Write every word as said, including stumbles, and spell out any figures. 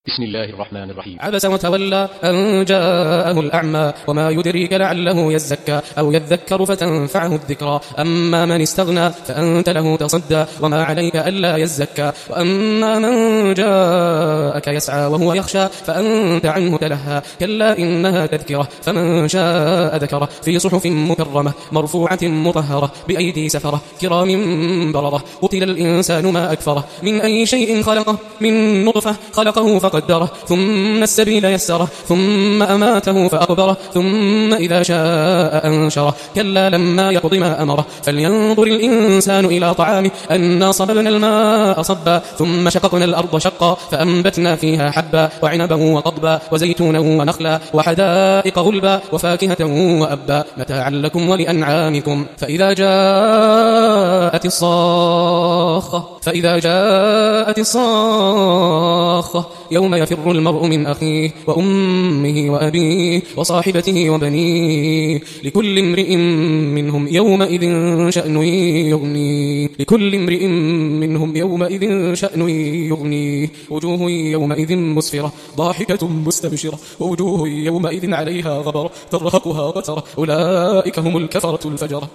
بسم الله الرحمن الرحيم. عبس وتولى أن جاءه الأعمى وما يدريك لعله يزكى أو يذكر فتنفعه الذكرى أما من استغنى فأنت له تصدى وما عليك ألا يزكى وأما من جاءك يسعى وهو يخشى فأنت عنه تلهى كلا إنها تذكرة فمن شاء ذكره في صحف مكرمة مرفوعة مطهرة بأيدي سفرة كرام بررة قتل الإنسان ما أكفره من أي شيء خلقه من نطفة خلقه فقدره ثم السبيل يسره ثم أماته فأقبره ثم إذا شاء أنشره كلا لما يقض ما أمره فلينظر الإنسان إلى طعامه أنا صببنا الماء صبا ثم شققنا الأرض شقا فأنبتنا فيها حبا وعنبا وقضبا وزيتونا ونخلا وحدائق غلبا وفاكهة وأبا متاعا لكم ولأنعامكم فإذا جاءت الصاخة فإذا جاءت الصاخة يوم يفر المرء من أخيه وأمه وأبيه وصاحبته وبنيه لكل امرئ منهم يومئذ شأن يغنيه لكل امرئ منهم يومئذ شأن يغنيه وجوه يومئذ مسفرة ضاحكة مستبشرة ووجوه يومئذ عليها غبرة ترهقها قترة أولئك هم الكفرة الفجرة.